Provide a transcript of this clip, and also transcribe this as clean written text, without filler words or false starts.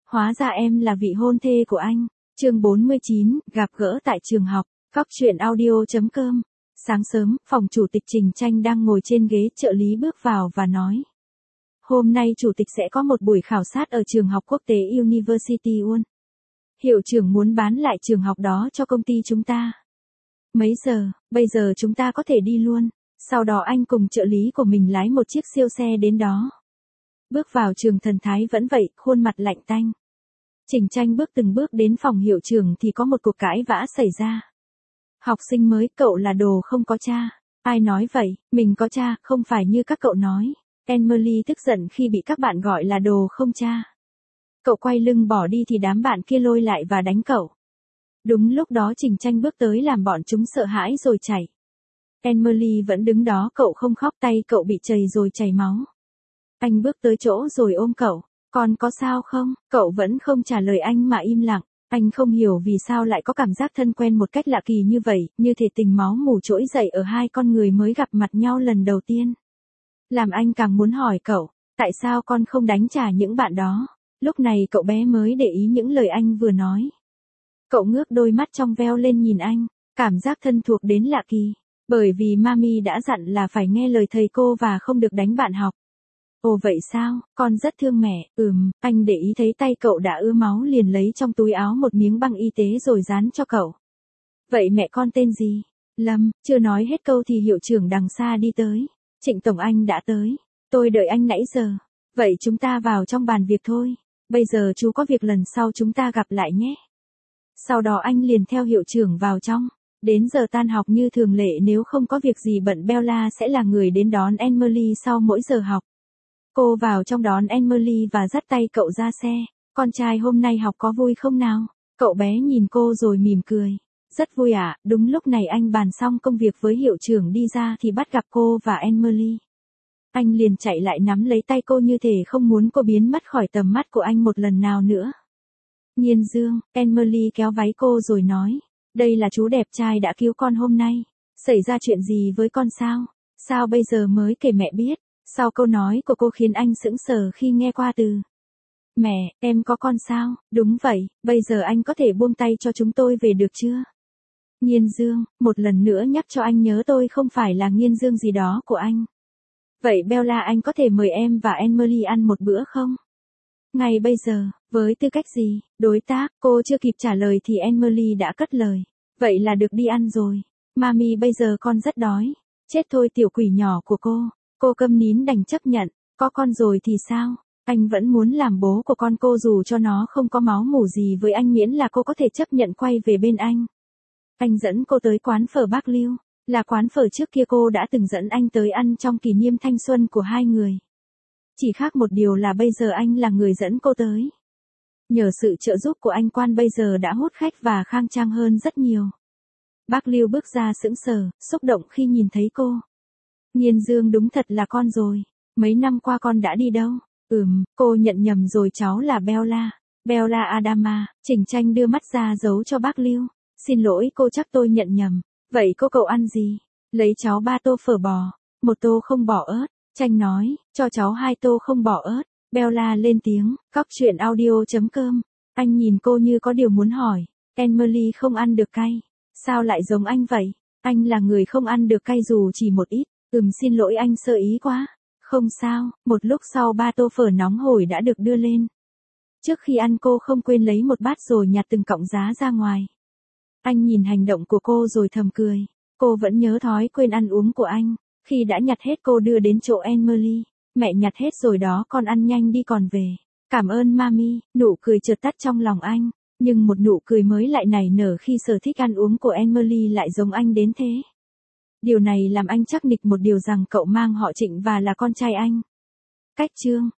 Hóa ra em là vị hôn thê của anh. Chương 49, gặp gỡ tại trường học. Góc truyện audio.com. Sáng sớm, phòng chủ tịch Trình Tranh đang ngồi trên ghế trợ lý bước vào và nói. Hôm nay chủ tịch sẽ có một buổi khảo sát ở trường học quốc tế University One. Hiệu trưởng muốn bán lại trường học đó cho công ty chúng ta. Mấy giờ, bây giờ chúng ta có thể đi luôn. Sau đó anh cùng trợ lý của mình lái một chiếc siêu xe đến đó. Bước vào trường thần thái vẫn vậy, khuôn mặt lạnh tanh. Trình Tranh bước từng bước đến phòng hiệu trưởng thì có một cuộc cãi vã xảy ra. Học sinh mới, cậu là đồ không có cha. Ai nói vậy, mình có cha, không phải như các cậu nói. Emily tức giận khi bị các bạn gọi là đồ không cha. Cậu quay lưng bỏ đi thì đám bạn kia lôi lại và đánh cậu. Đúng lúc đó Trình Tranh bước tới làm bọn chúng sợ hãi rồi chạy. Emily vẫn đứng đó, cậu không khóc, tay cậu bị trầy rồi chảy máu. Anh bước tới chỗ rồi ôm cậu. Con có sao không? Cậu vẫn không trả lời anh mà im lặng. Anh không hiểu vì sao lại có cảm giác thân quen một cách lạ kỳ như vậy, như thể tình máu mủ trỗi dậy ở hai con người mới gặp mặt nhau lần đầu tiên. Làm anh càng muốn hỏi cậu, tại sao con không đánh trả những bạn đó? Lúc này cậu bé mới để ý những lời anh vừa nói. Cậu ngước đôi mắt trong veo lên nhìn anh, cảm giác thân thuộc đến lạ kỳ. Bởi vì Mami đã dặn là phải nghe lời thầy cô và không được đánh bạn học. Ồ vậy sao, con rất thương mẹ. Anh để ý thấy tay cậu đã ứa máu liền lấy trong túi áo một miếng băng y tế rồi dán cho cậu. Vậy mẹ con tên gì? Lâm. Chưa nói hết câu thì hiệu trưởng đằng xa đi tới. Trịnh Tổng Anh đã tới. Tôi đợi anh nãy giờ. Vậy chúng ta vào trong bàn việc thôi. Bây giờ chú có việc lần sau chúng ta gặp lại nhé. Sau đó anh liền theo hiệu trưởng vào trong. Đến giờ tan học như thường lệ, nếu không có việc gì bận Bella sẽ là người đến đón Emily sau mỗi giờ học. Cô vào trong đón Emily và dắt tay cậu ra xe. Con trai hôm nay học có vui không nào? Cậu bé nhìn cô rồi mỉm cười. Rất vui ạ. Đúng lúc này anh bàn xong công việc với hiệu trưởng đi ra thì bắt gặp cô và Emily. Anh liền chạy lại nắm lấy tay cô như thể không muốn cô biến mất khỏi tầm mắt của anh một lần nào nữa. Nhiên Dương, Emily kéo váy cô rồi nói. Đây là chú đẹp trai đã cứu con hôm nay. Xảy ra chuyện gì với con sao? Sao bây giờ mới kể mẹ biết? Sau câu nói của cô khiến anh sững sờ khi nghe qua từ. Mẹ, em có con sao? Đúng vậy, bây giờ anh có thể buông tay cho chúng tôi về được chưa? Nhiên Dương, một lần nữa nhắc cho anh nhớ tôi không phải là Nhiên Dương gì đó của anh. Vậy Bella, anh có thể mời em và Emily ăn một bữa không? Ngay bây giờ, với tư cách gì? Đối tác, cô chưa kịp trả lời thì Emily đã cất lời. Vậy là được đi ăn rồi. Mami, bây giờ con rất đói. Chết thôi tiểu quỷ nhỏ của cô. Cô câm nín đành chấp nhận. Có con rồi thì sao? Anh vẫn muốn làm bố của con cô dù cho nó không có máu mủ gì với anh, miễn là cô có thể chấp nhận quay về bên anh. Anh dẫn cô tới quán phở Bác Lưu. Là quán phở trước kia cô đã từng dẫn anh tới ăn trong kỷ niệm thanh xuân của hai người. Chỉ khác một điều là bây giờ anh là người dẫn cô tới. Nhờ sự trợ giúp của anh, quán bây giờ đã hút khách và khang trang hơn rất nhiều. Bác Lưu bước ra sững sờ, xúc động khi nhìn thấy cô. Nhiên Dương, đúng thật là con rồi. Mấy năm qua con đã đi đâu? Cô nhận nhầm rồi, cháu là Bella. Bella Adama. Trình Tranh đưa mắt ra giấu cho bác Lưu. Xin lỗi cô, chắc tôi nhận nhầm. Vậy cô cậu ăn gì? Lấy cháu 3 tô phở bò. 1 tô không bỏ ớt. Tranh nói, cho cháu 2 tô không bỏ ớt. Bella lên tiếng. Góc truyện audio.com. Anh nhìn cô như có điều muốn hỏi. Emily không ăn được cay. Sao lại giống anh vậy? Anh là người không ăn được cay dù chỉ một ít. Xin lỗi anh sơ ý quá. Không sao. Một lúc sau 3 tô phở nóng hổi đã được đưa lên. Trước khi ăn cô không quên lấy một bát rồi nhặt từng cọng giá ra ngoài. Anh nhìn hành động của cô rồi thầm cười. Cô vẫn nhớ thói quên ăn uống của anh. Khi đã nhặt hết cô đưa đến chỗ Emily. Mẹ nhặt hết rồi đó, con ăn nhanh đi còn về. Cảm ơn Mami. Nụ cười chợt tắt trong lòng anh. Nhưng một nụ cười mới lại nảy nở khi sở thích ăn uống của Emily lại giống anh đến thế. Điều này làm anh chắc nịch một điều rằng cậu mang họ Trịnh và là con trai anh. Cách chương